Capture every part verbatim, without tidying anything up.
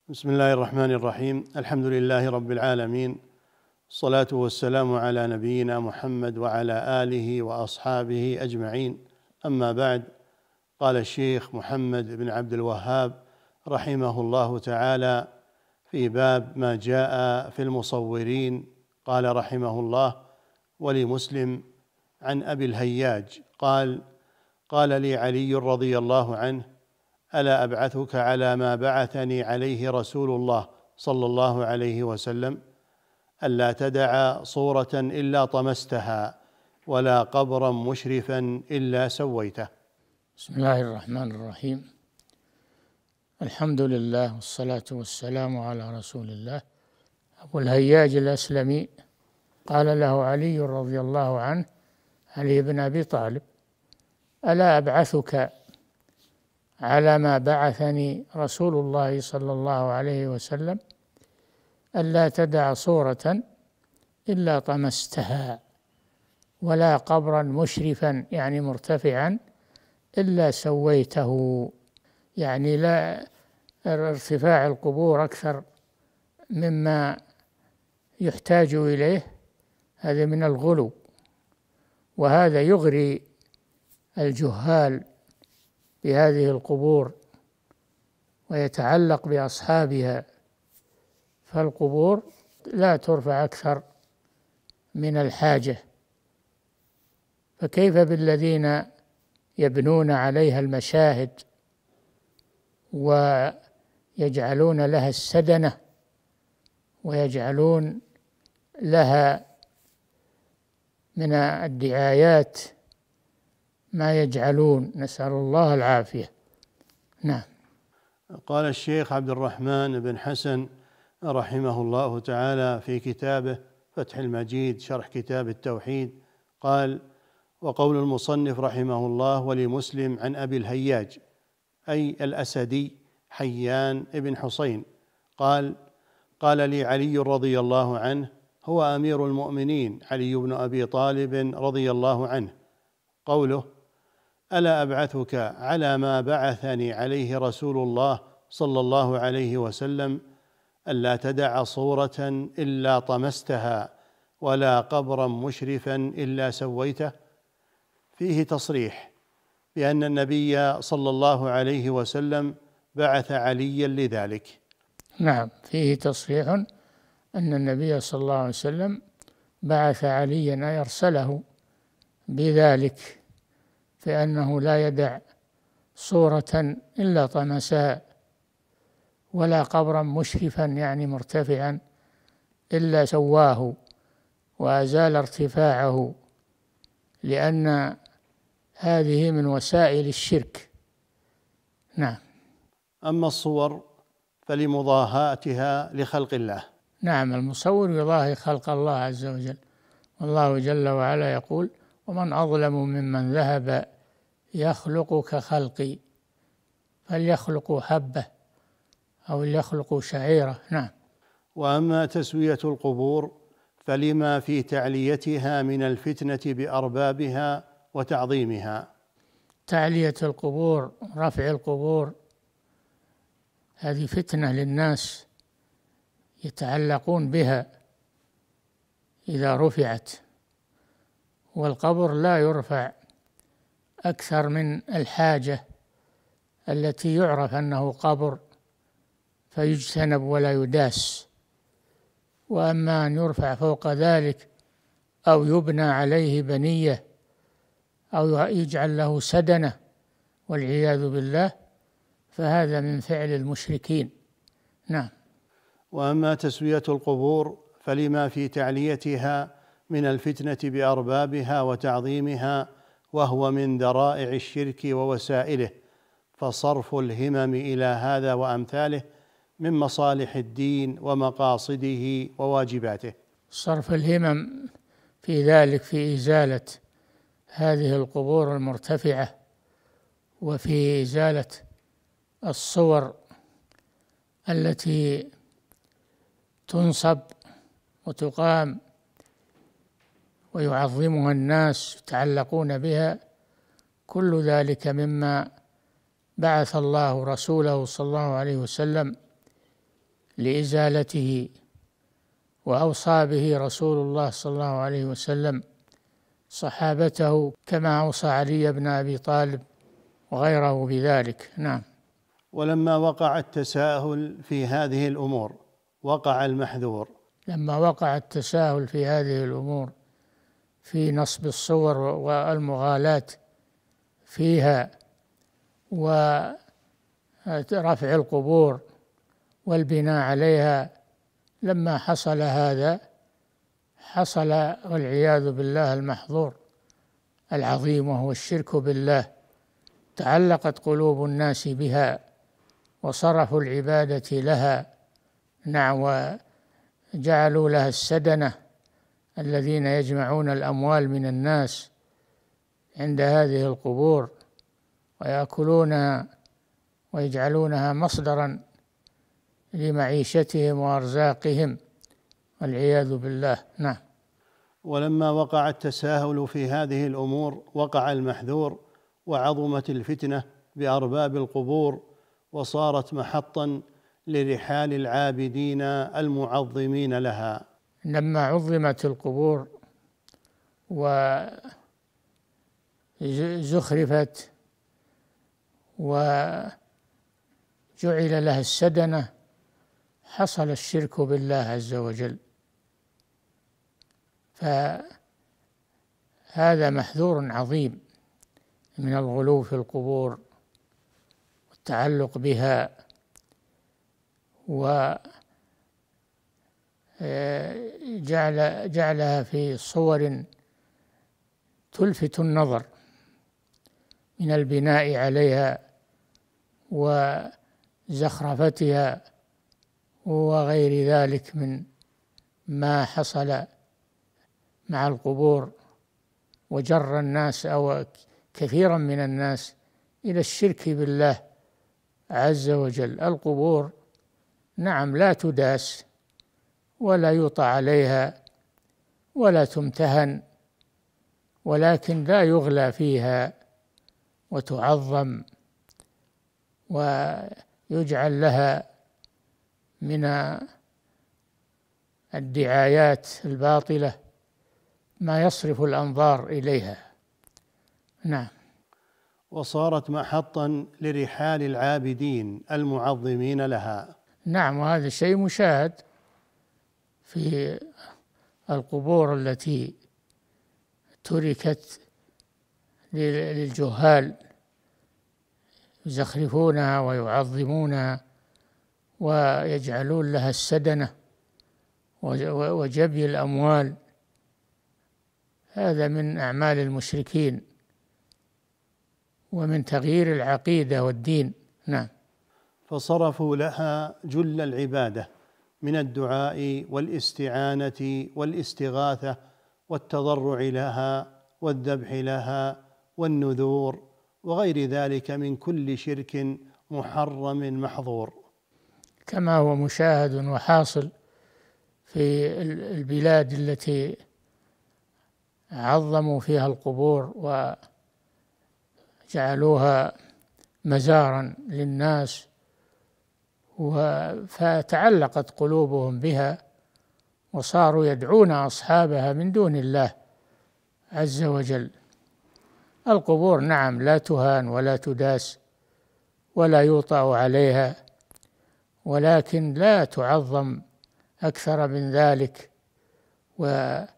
بسم الله الرحمن الرحيم. الحمد لله رب العالمين، الصلاة والسلام على نبينا محمد وعلى آله وأصحابه أجمعين. أما بعد، قال الشيخ محمد بن عبد الوهاب رحمه الله تعالى في باب ما جاء في المصورين، قال رحمه الله: ولمسلم عن أبي الهياج قال: قال لي علي رضي الله عنه: ألا أبعثك على ما بعثني عليه رسول الله صلى الله عليه وسلم؟ ألا تدع صورة إلا طمستها، ولا قبرا مشرفا إلا سويته. بسم الله الرحمن الرحيم. الحمد لله والصلاة والسلام على رسول الله. أبو الهياج الأسلمي قال له علي رضي الله عنه، علي بن أبي طالب: ألا أبعثك على ما بعثني رسول الله صلى الله عليه وسلم؟ ألا تدع صورة إلا طمستها، ولا قبرا مشرفا يعني مرتفعا إلا سويته. يعني لا ارتفاع القبور أكثر مما يحتاج إليه، هذا من الغلو، وهذا يغري الجهال بهذه القبور ويتعلق بأصحابها، فالقبور لا ترفع أكثر من الحاجة، فكيف بالذين يبنون عليها المشاهد ويجعلون لها السدنة ويجعلون لها من الدعايات ما يجعلون، نسأل الله العافية. نعم. قال الشيخ عبد الرحمن بن حسن رحمه الله تعالى في كتابه فتح المجيد شرح كتاب التوحيد، قال: وقول المصنف رحمه الله: ولمسلم عن أبي الهياج، أي الأسدي حيان ابن حسين، قال: قال لي علي رضي الله عنه، هو أمير المؤمنين علي بن أبي طالب رضي الله عنه، قوله: ألا أبعثك على ما بعثني عليه رسول الله صلى الله عليه وسلم؟ ألا تدع صورة إلا طمستها، ولا قبرا مشرفا إلا سويته، فيه تصريح بأن النبي صلى الله عليه وسلم بعث عليا لذلك. نعم، فيه تصريح أن النبي صلى الله عليه وسلم بعث عليا، أي أرسله بذلك، فإنه لا يدع صورة إلا طمسها، ولا قبرا مشرفا يعني مرتفعا إلا سواه وأزال ارتفاعه، لأن هذه من وسائل الشرك. نعم. أما الصور فلمضاهاتها لخلق الله. نعم، المصور يضاهي خلق الله عز وجل، والله جل وعلا يقول: ومن أظلم ممن ذهب يخلق كخلقي، فليخلقوا حبة أو ليخلقوا شعيرة. نعم. وأما تسوية القبور فلما في تعليتها من الفتنة بأربابها وتعظيمها. تعلية القبور، رفع القبور، هذه فتنة للناس يتعلقون بها إذا رفعت، والقبر لا يرفع أكثر من الحاجة التي يعرف أنه قبر فيجتنب ولا يداس. وأما أن يرفع فوق ذلك أو يبنى عليه بنية أو يجعل له سدنة والعياذ بالله، فهذا من فعل المشركين. نعم. وأما تسوية القبور فلما في تعليتها من الفتنة بأربابها وتعظيمها، وهو من ذرائع الشرك ووسائله، فصرف الهمم إلى هذا وأمثاله من مصالح الدين ومقاصده وواجباته. صرف الهمم في ذلك، في إزالة هذه القبور المرتفعة، وفي إزالة الصور التي تنصب وتقام ويعظمها الناس يتعلقون بها، كل ذلك مما بعث الله رسوله صلى الله عليه وسلم لإزالته، وأوصى به رسول الله صلى الله عليه وسلم صحابته كما أوصى علي بن أبي طالب وغيره بذلك. نعم. ولما وقع التساهل في هذه الأمور وقع المحذور. لما وقع التساهل في هذه الأمور في نصب الصور والمغالاة فيها ورفع القبور والبناء عليها، لما حصل هذا حصل والعياذ بالله المحظور العظيم، وهو الشرك بالله. تعلقت قلوب الناس بها وصرفوا العبادة لها. نعم، وجعلوا لها السدنة الذين يجمعون الأموال من الناس عند هذه القبور ويأكلونها ويجعلونها مصدرا لمعيشتهم وأرزاقهم والعياذ بالله. نعم. ولما وقع التساهل في هذه الأمور وقع المحذور، وعظمت الفتنة بأرباب القبور، وصارت محطا لرحال العابدين المعظمين لها. لما عظمت القبور وزخرفت وجعل لها السدنة حصل الشرك بالله عز وجل، فهذا محذور عظيم من الغلو في القبور والتعلق بها وجعل جعلها في صور تلفت النظر من البناء عليها وزخرفتها وغير ذلك من ما حصل مع القبور، وجر الناس أو كثيرا من الناس إلى الشرك بالله عز وجل. القبور نعم لا تداس ولا يوطى عليها ولا تمتهن، ولكن لا يغلى فيها وتعظم ويجعل لها من الدعايات الباطلة ما يصرف الأنظار إليها. نعم. وصارت محطا لرحال العابدين المعظمين لها. نعم، وهذا شيء مشاهد في القبور التي تركت للجهال يزخرفونها ويعظمونها ويجعلون لها السدنة وجبي الأموال. هذا من أعمال المشركين ومن تغيير العقيدة والدين. نعم. فصرفوا لها جل العبادة من الدعاء والاستعانة والاستغاثة والتضرع لها والذبح لها والنذور وغير ذلك من كل شرك محرم محظور، كما هو مشاهد وحاصل في البلاد التي عظموا فيها القبور وجعلوها مزارا للناس، فتعلقت قلوبهم بها وصاروا يدعون أصحابها من دون الله عز وجل. القبور نعم لا تهان ولا تداس ولا يوطأ عليها، ولكن لا تعظم أكثر من ذلك وتصرف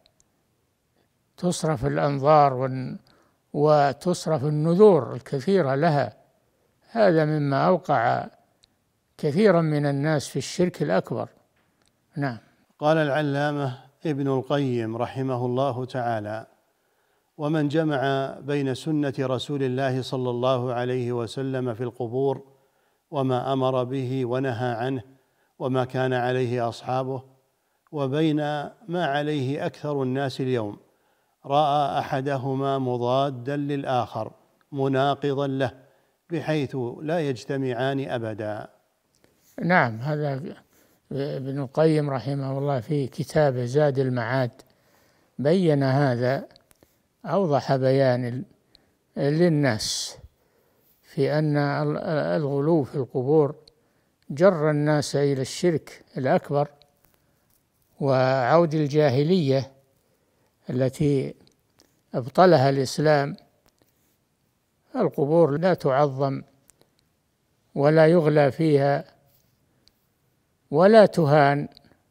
الأنظار وتصرف النذور الكثيرة لها. هذا مما أوقع كثيرا من الناس في الشرك الأكبر. نعم. قال العلامة ابن القيم رحمه الله تعالى: ومن جمع بين سنة رسول الله صلى الله عليه وسلم في القبور وما أمر به ونهى عنه وما كان عليه أصحابه وبين ما عليه أكثر الناس اليوم، رأى أحدهما مضادا للآخر مناقضا له بحيث لا يجتمعان أبدا. نعم، هذا ابن القيم رحمه الله في كتابه زاد المعاد بين هذا، أوضح بيان للناس في أن الغلو في القبور جر الناس إلى الشرك الأكبر وعود الجاهلية التي أبطلها الإسلام. القبور لا تعظم ولا يغلى فيها ولا تهان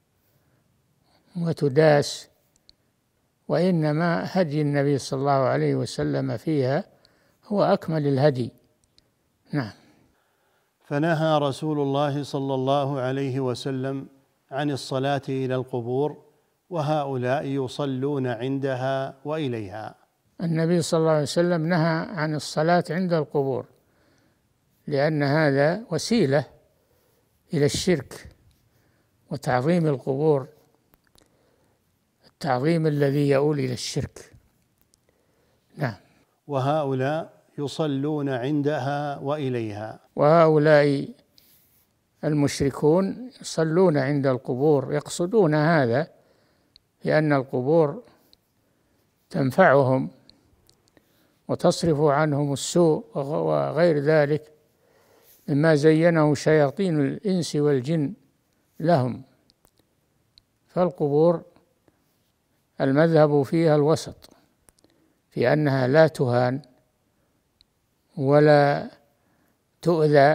وتداس، وإنما هدي النبي صلى الله عليه وسلم فيها هو أكمل الهدي. نعم. فنهى رسول الله صلى الله عليه وسلم عن الصلاة إلى القبور وهؤلاء يصلون عندها وإليها. النبي صلى الله عليه وسلم نهى عن الصلاة عند القبور لأن هذا وسيلة إلى الشرك وتعظيم القبور، التعظيم الذي يؤول إلى الشرك. نعم. وهؤلاء يصلون عندها وإليها. وهؤلاء المشركون يصلون عند القبور، يقصدون هذا لأن القبور تنفعهم وتصرف عنهم السوء وغير ذلك مما زينه شياطين الإنس والجن لهم. فالقبور المذهب فيها الوسط، في أنها لا تهان ولا تؤذى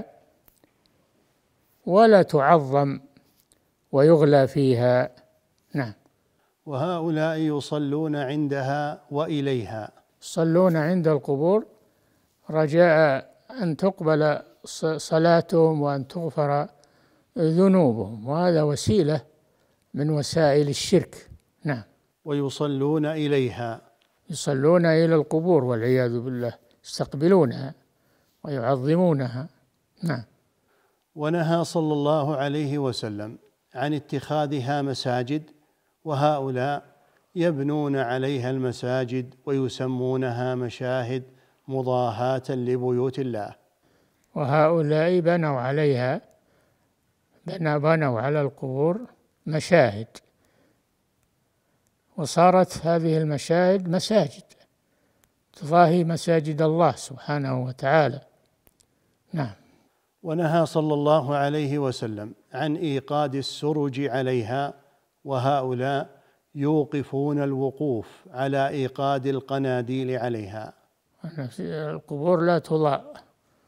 ولا تعظم ويغلى فيها. نعم. وهؤلاء يصلون عندها وإليها. يصلون عند القبور رجاء أن تقبل صلاتهم وأن تغفر ذنوبهم، وهذا وسيلة من وسائل الشرك. نعم. ويصلون إليها. يصلون إلى القبور والعياذ بالله، يستقبلونها ويعظمونها. نعم. ونهى صلى الله عليه وسلم عن اتخاذها مساجد، وهؤلاء يبنون عليها المساجد ويسمونها مشاهد مضاهاة لبيوت الله. وهؤلاء بنوا عليها بنوا على القبور مشاهد، وصارت هذه المشاهد مساجد تضاهي مساجد الله سبحانه وتعالى. نعم. ونهى صلى الله عليه وسلم عن إيقاد السرج عليها، وهؤلاء يوقفون الوقوف على إيقاد القناديل عليها. القبور لا تضاء،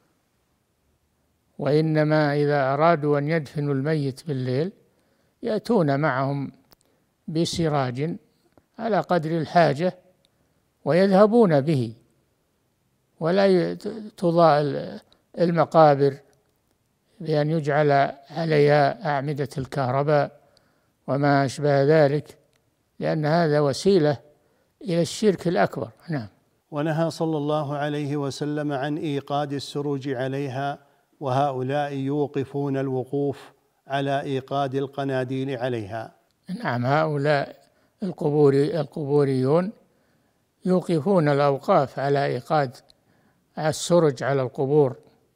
وإنما إذا أرادوا أن يدفنوا الميت بالليل يأتون معهم بسراج على قدر الحاجة ويذهبون به، ولا تضاء المقابر بأن يجعل عليها أعمدة الكهرباء وما أشبه ذلك، لأن هذا وسيلة إلى الشرك الأكبر. نعم. ونهى صلى الله عليه وسلم عن إيقاد السروج عليها، وهؤلاء يوقفون الوقوف على إيقاد القناديل عليها. نعم. هؤلاء القبوري القبوريون يوقفون الأوقاف على إيقاد السرج على القبور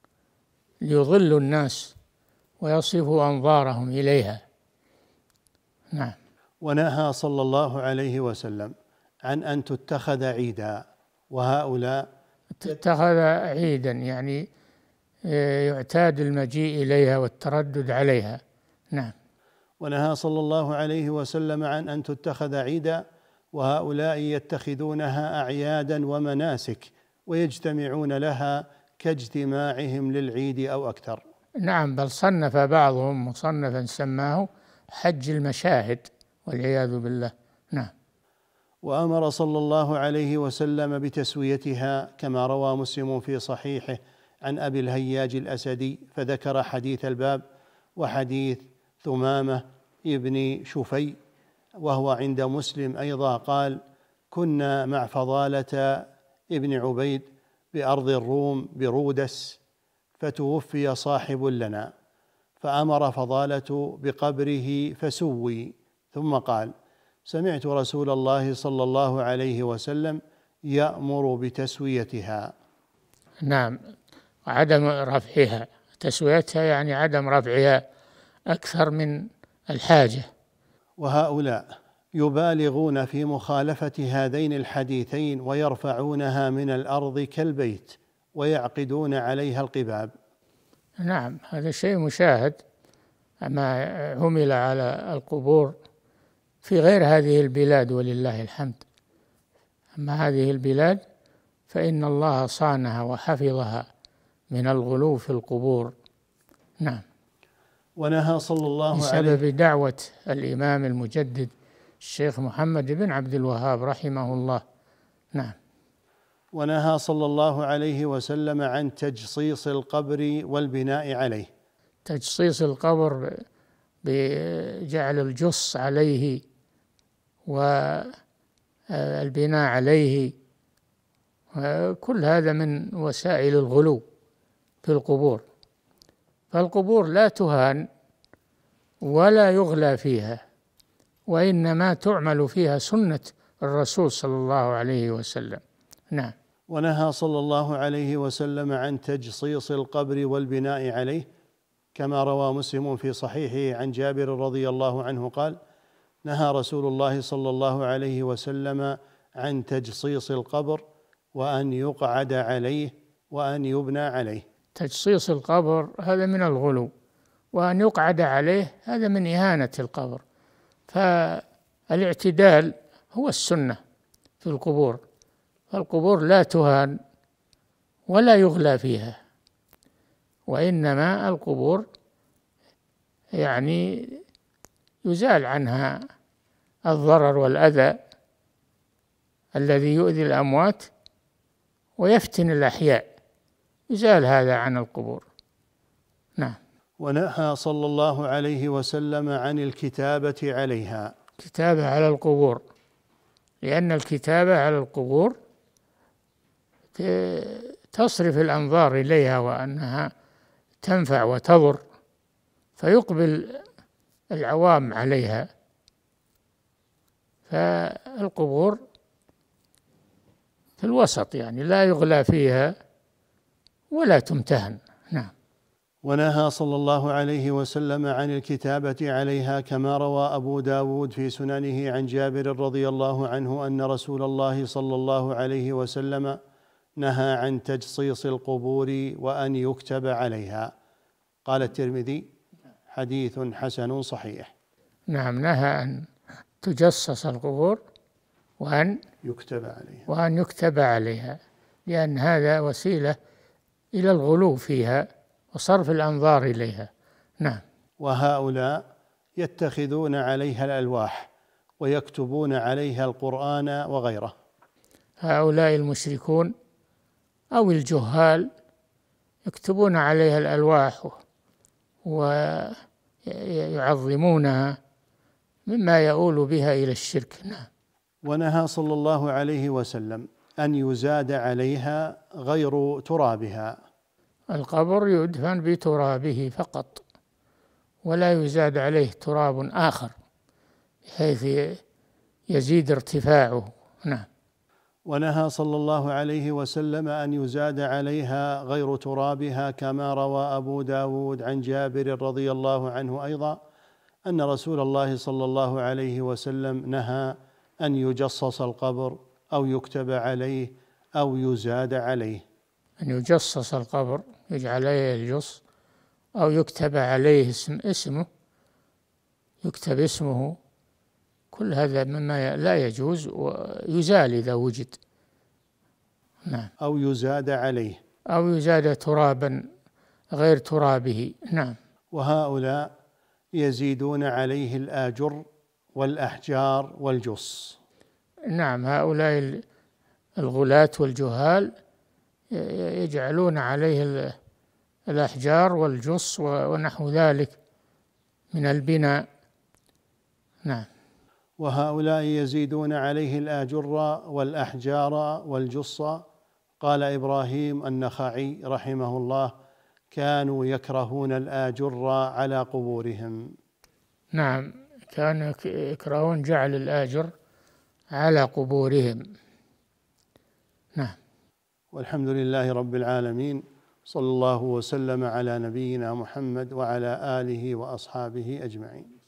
ليضلوا الناس ويصرفوا أنظارهم إليها. نعم. ونهى صلى الله عليه وسلم عن أن تتخذ عيدا، وهؤلاء تتخذ عيدا يعني يعتاد المجيء إليها والتردد عليها. نعم. ونهى صلى الله عليه وسلم عن أن تتخذ عيدا، وهؤلاء يتخذونها أعيادا ومناسك ويجتمعون لها كاجتماعهم للعيد أو أكثر. نعم. بل صنف بعضهم مصنفا سماه حج المشاهد والعياذ بالله. نعم. وأمر صلى الله عليه وسلم بتسويتها كما روى مسلم في صحيحه عن أبي الهياج الأسدي فذكر حديث الباب وحديث ثمامة ابن شفي، وهو عند مسلم أيضا قال: كنا مع فضالة ابن عبيد بأرض الروم برودس، فتوفي صاحب لنا، فأمر فضالة بقبره فسوي، ثم قال: سمعت رسول الله صلى الله عليه وسلم يأمر بتسويتها. نعم. عدم رفعها، تسويتها يعني عدم رفعها أكثر من الحاجة. وهؤلاء يبالغون في مخالفة هذين الحديثين ويرفعونها من الأرض كالبيت ويعقدون عليها القباب. نعم. هذا شيء مشاهد ما همل على القبور في غير هذه البلاد ولله الحمد. أما هذه البلاد فإن الله صانها وحفظها من الغلو في القبور. نعم. ونهى صلى الله عليه بسبب دعوة الإمام المجدد الشيخ محمد بن عبد الوهاب رحمه الله. نعم. ونهى صلى الله عليه وسلم عن تجصيص القبر والبناء عليه. تجصيص القبر بجعل الجص عليه والبناء عليه، كل هذا من وسائل الغلو في القبور. فالقبور لا تهان ولا يغلى فيها، وإنما تعمل فيها سنة الرسول صلى الله عليه وسلم. نعم. ونهى صلى الله عليه وسلم عن تجصيص القبر والبناء عليه، كما روى مسلم في صحيحه عن جابر رضي الله عنه قال: نهى رسول الله صلى الله عليه وسلم عن تجصيص القبر وأن يقعد عليه وأن يبنى عليه. تجصيص القبر هذا من الغلو، وأن يقعد عليه هذا من إهانة القبر. فالاعتدال هو السنة في القبور، فالقبور لا تهان ولا يغلى فيها، وإنما القبور يعني يزال عنها الضرر والأذى الذي يؤذي الأموات ويفتن الأحياء، يزال هذا عن القبور. نعم. ونهى صلى الله عليه وسلم عن الكتابة عليها. كتابة على القبور، لأن الكتابة على القبور تصرف الأنظار إليها وأنها تنفع وتضر، فيقبل العوام عليها. فالقبور في الوسط، يعني لا يغلى فيها ولا تمتهن. نعم. ونهى صلى الله عليه وسلم عن الكتابة عليها، كما روى أبو داود في سننه عن جابر رضي الله عنه أن رسول الله صلى الله عليه وسلم نهى عن تجصيص القبور وأن يكتب عليها. قال الترمذي: حديث حسن صحيح. نعم، نهى أن تجصص القبور وأن يكتب عليها وأن يكتب عليها، لأن هذا وسيلة إلى الغلو فيها وصرف الأنظار إليها. نعم. وهؤلاء يتخذون عليها الألواح ويكتبون عليها القرآن وغيره. هؤلاء المشركون أو الجهال يكتبون عليها الألواح ويعظمونها مما يؤول بها إلى الشرك. نعم. ونهى صلى الله عليه وسلم أن يزاد عليها غير ترابها. القبر يدفن بترابه فقط، ولا يزاد عليه تراب آخر بحيث يزيد ارتفاعه. نعم. ونهى صلى الله عليه وسلم أن يزاد عليها غير ترابها، كما روى أبو داود عن جابر رضي الله عنه أيضا أن رسول الله صلى الله عليه وسلم نهى أن يجصص القبر أو يكتب عليه أو يزاد عليه. أن يجصص القبر، يجعل عليه الجص، أو يكتب عليه اسم اسمه يكتب اسمه، كل هذا مما لا يجوز ويزال إذا وجد. نعم. أو يزاد عليه أو يزاد ترابا غير ترابه. نعم. وهؤلاء يزيدون عليه الآجر والأحجار والجص. نعم، هؤلاء الغلاة والجهال يجعلون عليه الأحجار والجص ونحو ذلك من البناء. نعم. وهؤلاء يزيدون عليه الآجر والأحجار والجص. قال إبراهيم النخعي رحمه الله: كانوا يكرهون الآجر على قبورهم. نعم، كانوا يكرهون جعل الآجر على قبورهم. نعم. والحمد لله رب العالمين، صلى الله وسلم على نبينا محمد وعلى آله وأصحابه أجمعين.